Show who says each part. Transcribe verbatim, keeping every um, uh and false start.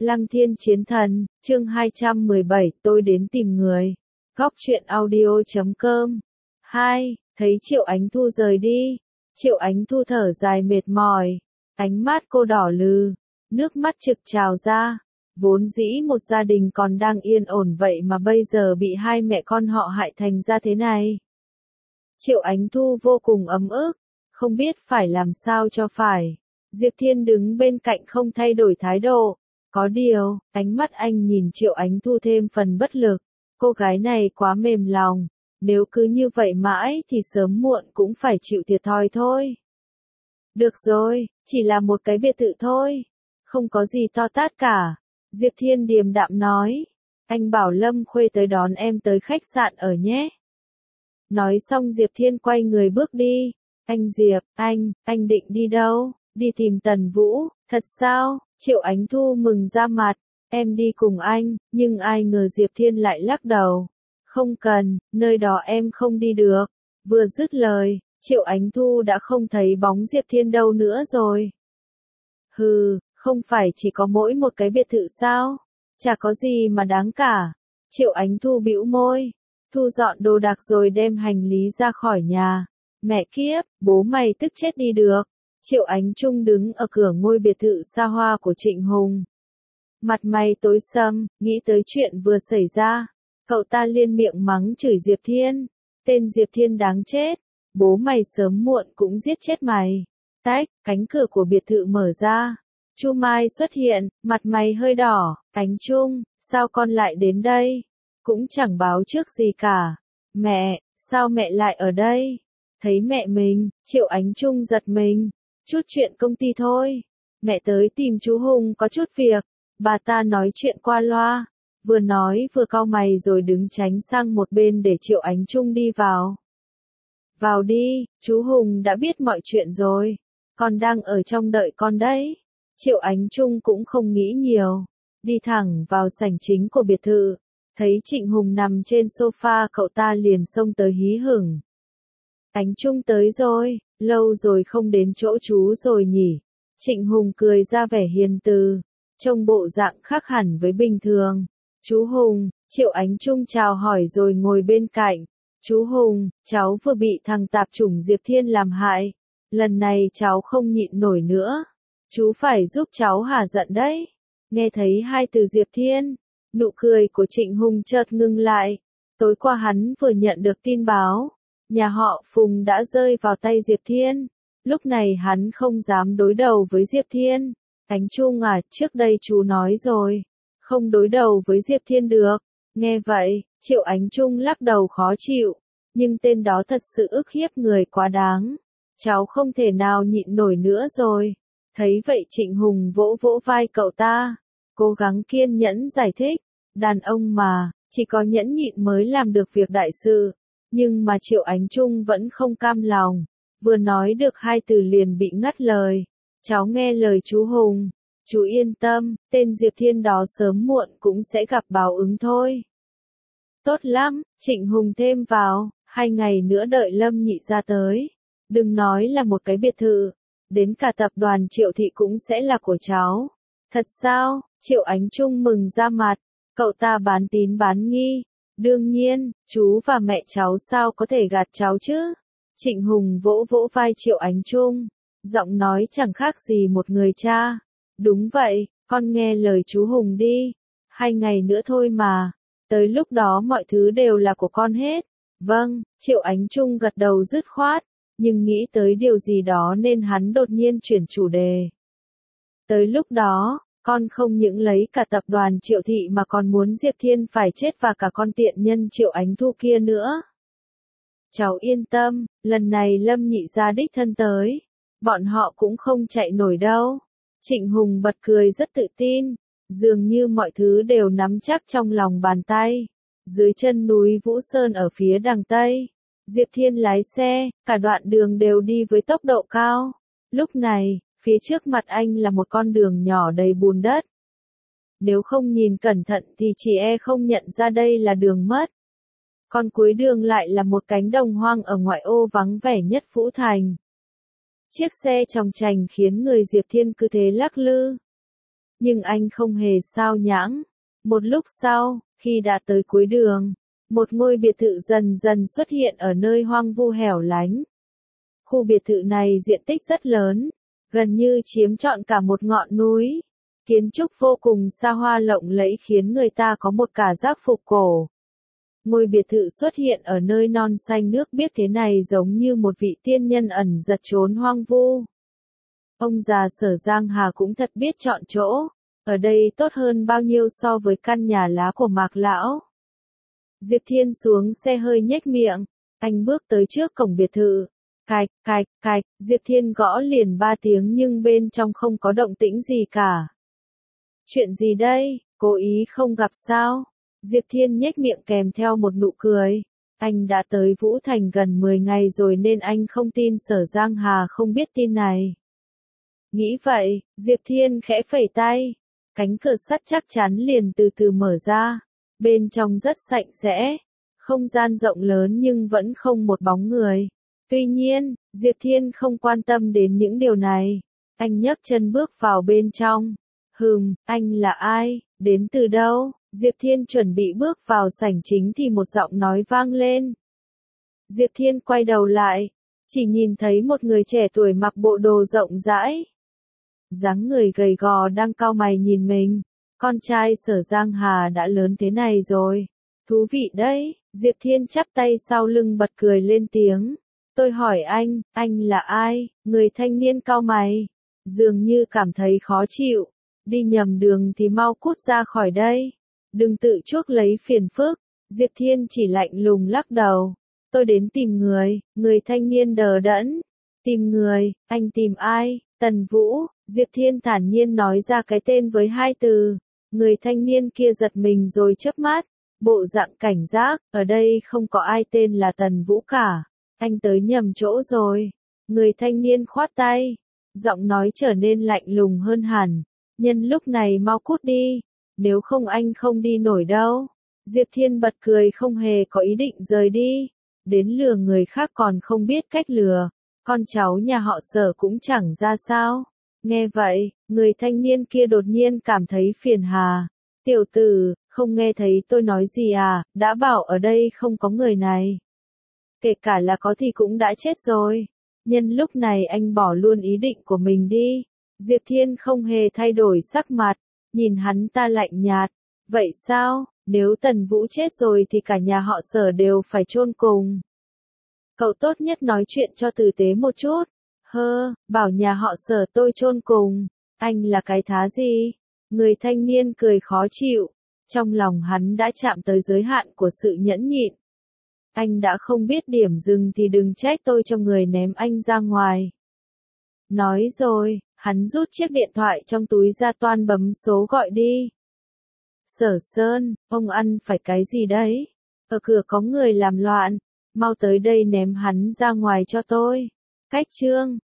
Speaker 1: Lăng Thiên Chiến Thần, chương hai trăm mười bảy, tôi đến tìm người. Góc truyện audio chấm com. hai. Thấy Triệu Ánh Thu rời đi. Triệu Ánh Thu thở dài mệt mỏi. Ánh mắt cô đỏ lừ. Nước mắt trực trào ra. Vốn dĩ một gia đình còn đang yên ổn vậy mà bây giờ bị hai mẹ con họ hại thành ra thế này. Triệu Ánh Thu vô cùng ấm ức. Không biết phải làm sao cho phải. Diệp Thiên đứng bên cạnh không thay đổi thái độ. Có điều, ánh mắt anh nhìn Triệu Ánh Thu thêm phần bất lực. Cô gái này quá mềm lòng. Nếu cứ như vậy mãi thì sớm muộn cũng phải chịu thiệt thòi thôi. Được rồi, chỉ là một cái biệt thự thôi. Không có gì to tát cả. Diệp Thiên điềm đạm nói. Anh bảo Lâm Khuê tới đón em tới khách sạn ở nhé. Nói xong Diệp Thiên quay người bước đi. Anh Diệp, anh, anh định đi đâu? Đi tìm Tần Vũ, thật sao? Triệu Ánh Thu mừng ra mặt. Em đi cùng anh, nhưng ai ngờ Diệp Thiên lại lắc đầu. Không cần, nơi đó em không đi được. Vừa dứt lời, Triệu Ánh Thu đã không thấy bóng Diệp Thiên đâu nữa rồi. Hừ, không phải chỉ có mỗi một cái biệt thự sao? Chả có gì mà đáng cả. Triệu Ánh Thu bĩu môi. Thu dọn đồ đạc rồi đem hành lý ra khỏi nhà. Mẹ kiếp, bố mày tức chết đi được. Triệu Ánh Trung đứng ở cửa ngôi biệt thự xa hoa của Trịnh Hùng. Mặt mày tối sầm, nghĩ tới chuyện vừa xảy ra. Cậu ta liên miệng mắng chửi Diệp Thiên. Tên Diệp Thiên đáng chết. Bố mày sớm muộn cũng giết chết mày. Tách, cánh cửa của biệt thự mở ra. Chu Mai xuất hiện, mặt mày hơi đỏ. Ánh Trung, sao con lại đến đây? Cũng chẳng báo trước gì cả. Mẹ, sao mẹ lại ở đây? Thấy mẹ mình, Triệu Ánh Trung giật mình. Chút chuyện công ty thôi. Mẹ tới tìm chú Hùng có chút việc. Bà ta nói chuyện qua loa. Vừa nói vừa cau mày rồi đứng tránh sang một bên để Triệu Ánh Trung đi vào. Vào đi, chú Hùng đã biết mọi chuyện rồi. Con đang ở trong đợi con đấy. Triệu Ánh Trung cũng không nghĩ nhiều. Đi thẳng vào sảnh chính của biệt thự. Thấy Trịnh Hùng nằm trên sofa cậu ta liền xông tới hí hửng. Ánh Trung tới rồi, lâu rồi không đến chỗ chú rồi nhỉ. Trịnh Hùng cười ra vẻ hiền từ. Trông bộ dạng khác hẳn với bình thường. Chú Hùng, Triệu Ánh Trung chào hỏi rồi ngồi bên cạnh. Chú Hùng, cháu vừa bị thằng tạp chủng Diệp Thiên làm hại. Lần này cháu không nhịn nổi nữa. Chú phải giúp cháu hả giận đấy. Nghe thấy hai từ Diệp Thiên, nụ cười của Trịnh Hùng chợt ngưng lại. Tối qua hắn vừa nhận được tin báo. Nhà họ Phùng đã rơi vào tay Diệp Thiên. Lúc này hắn không dám đối đầu với Diệp Thiên. Ánh Trung à, trước đây chú nói rồi. Không đối đầu với Diệp Thiên được. Nghe vậy, Triệu Ánh Trung lắc đầu khó chịu. Nhưng tên đó thật sự ức hiếp người quá đáng. Cháu không thể nào nhịn nổi nữa rồi. Thấy vậy Trịnh Hùng vỗ vỗ vai cậu ta. Cố gắng kiên nhẫn giải thích. Đàn ông mà, chỉ có nhẫn nhịn mới làm được việc đại sự. Nhưng mà Triệu Ánh Trung vẫn không cam lòng. Vừa nói được hai từ liền bị ngắt lời. Cháu nghe lời chú Hùng. Chú yên tâm, tên Diệp Thiên đó sớm muộn cũng sẽ gặp báo ứng thôi. Tốt lắm, Trịnh Hùng thêm vào, hai ngày nữa đợi Lâm Nhị ra tới. Đừng nói là một cái biệt thự, đến cả tập đoàn Triệu Thị cũng sẽ là của cháu. Thật sao? Triệu Ánh Trung mừng ra mặt, cậu ta bán tín bán nghi. Đương nhiên, chú và mẹ cháu sao có thể gạt cháu chứ? Trịnh Hùng vỗ vỗ vai Triệu Ánh Trung, giọng nói chẳng khác gì một người cha. Đúng vậy, con nghe lời chú Hùng đi. Hai ngày nữa thôi mà. Tới lúc đó mọi thứ đều là của con hết. Vâng, Triệu Ánh Trung gật đầu dứt khoát. Nhưng nghĩ tới điều gì đó nên hắn đột nhiên chuyển chủ đề. Tới lúc đó, con không những lấy cả tập đoàn Triệu Thị mà còn muốn Diệp Thiên phải chết và cả con tiện nhân Triệu Ánh Thu kia nữa. Cháu yên tâm, lần này Lâm Nhị gia đích thân tới. Bọn họ cũng không chạy nổi đâu. Trịnh Hùng bật cười rất tự tin. Dường như mọi thứ đều nắm chắc trong lòng bàn tay. Dưới chân núi Vũ Sơn ở phía đằng Tây. Diệp Thiên lái xe, cả đoạn đường đều đi với tốc độ cao. Lúc này, phía trước mặt anh là một con đường nhỏ đầy bùn đất. Nếu không nhìn cẩn thận thì chỉ e không nhận ra đây là đường mất. Còn cuối đường lại là một cánh đồng hoang ở ngoại ô vắng vẻ nhất Vũ Thành. Chiếc xe chòng chành khiến người Diệp Thiên cứ thế lắc lư. Nhưng anh không hề sao nhãng. Một lúc sau, khi đã tới cuối đường, một ngôi biệt thự dần dần xuất hiện ở nơi hoang vu hẻo lánh. Khu biệt thự này diện tích rất lớn, gần như chiếm trọn cả một ngọn núi. Kiến trúc vô cùng xa hoa lộng lẫy khiến người ta có một cảm giác phục cổ. Ngôi biệt thự xuất hiện ở nơi non xanh nước biếc thế này giống như một vị tiên nhân ẩn giật trốn hoang vu. Ông già Sở Giang Hà cũng thật biết chọn chỗ, ở đây tốt hơn bao nhiêu so với căn nhà lá của Mạc Lão. Diệp Thiên xuống xe hơi nhếch miệng, anh bước tới trước cổng biệt thự. Cạch, cạch, cạch, Diệp Thiên gõ liền ba tiếng nhưng bên trong không có động tĩnh gì cả. Chuyện gì đây, cố ý không gặp sao? Diệp Thiên nhếch miệng kèm theo một nụ cười. Anh đã tới Vũ Thành gần mười ngày rồi nên anh không tin Sở Giang Hà không biết tin này. Nghĩ vậy, Diệp Thiên khẽ phẩy tay. Cánh cửa sắt chắc chắn liền từ từ mở ra. Bên trong rất sạch sẽ. Không gian rộng lớn nhưng vẫn không một bóng người. Tuy nhiên, Diệp Thiên không quan tâm đến những điều này. Anh nhấc chân bước vào bên trong. Hừm, anh là ai, đến từ đâu? Diệp Thiên chuẩn bị bước vào sảnh chính thì một giọng nói vang lên. Diệp Thiên quay đầu lại, chỉ nhìn thấy một người trẻ tuổi mặc bộ đồ rộng rãi. Dáng người gầy gò đang cau mày nhìn mình. Con trai Sở Giang Hà đã lớn thế này rồi. Thú vị đấy, Diệp Thiên chắp tay sau lưng bật cười lên tiếng. Tôi hỏi anh, anh là ai? Người thanh niên cau mày. Dường như cảm thấy khó chịu. Đi nhầm đường thì mau cút ra khỏi đây. Đừng tự chuốc lấy phiền phức. Diệp Thiên chỉ lạnh lùng lắc đầu. Tôi đến tìm người. Người thanh niên đờ đẫn. Tìm người, anh tìm ai? Tần Vũ. Diệp Thiên thản nhiên nói ra cái tên với hai từ. Người thanh niên kia giật mình rồi chớp mắt. Bộ dạng cảnh giác, ở đây không có ai tên là Tần Vũ cả. Anh tới nhầm chỗ rồi. Người thanh niên khoát tay. Giọng nói trở nên lạnh lùng hơn hẳn. Nhân lúc này mau cút đi. Nếu không anh không đi nổi đâu. Diệp Thiên bật cười không hề có ý định rời đi. Đến lừa người khác còn không biết cách lừa. Con cháu nhà họ Sở cũng chẳng ra sao. Nghe vậy, người thanh niên kia đột nhiên cảm thấy phiền hà. Tiểu tử, không nghe thấy tôi nói gì à, đã bảo ở đây không có người này. Kể cả là có thì cũng đã chết rồi. Nhân lúc này anh bỏ luôn ý định của mình đi. Diệp Thiên không hề thay đổi sắc mặt, nhìn hắn ta lạnh nhạt. Vậy sao, nếu Tần Vũ chết rồi thì cả nhà họ Sở đều phải chôn cùng. Cậu tốt nhất nói chuyện cho tử tế một chút. Hơ, bảo nhà họ Sở tôi chôn cùng. Anh là cái thá gì? Người thanh niên cười khó chịu. Trong lòng hắn đã chạm tới giới hạn của sự nhẫn nhịn. Anh đã không biết điểm dừng thì đừng trách tôi cho người ném anh ra ngoài. Nói rồi, hắn rút chiếc điện thoại trong túi ra toan bấm số gọi đi. Sở Sơn, ông ăn phải cái gì đấy? Ở cửa có người làm loạn, mau tới đây ném hắn ra ngoài cho tôi. Cách chương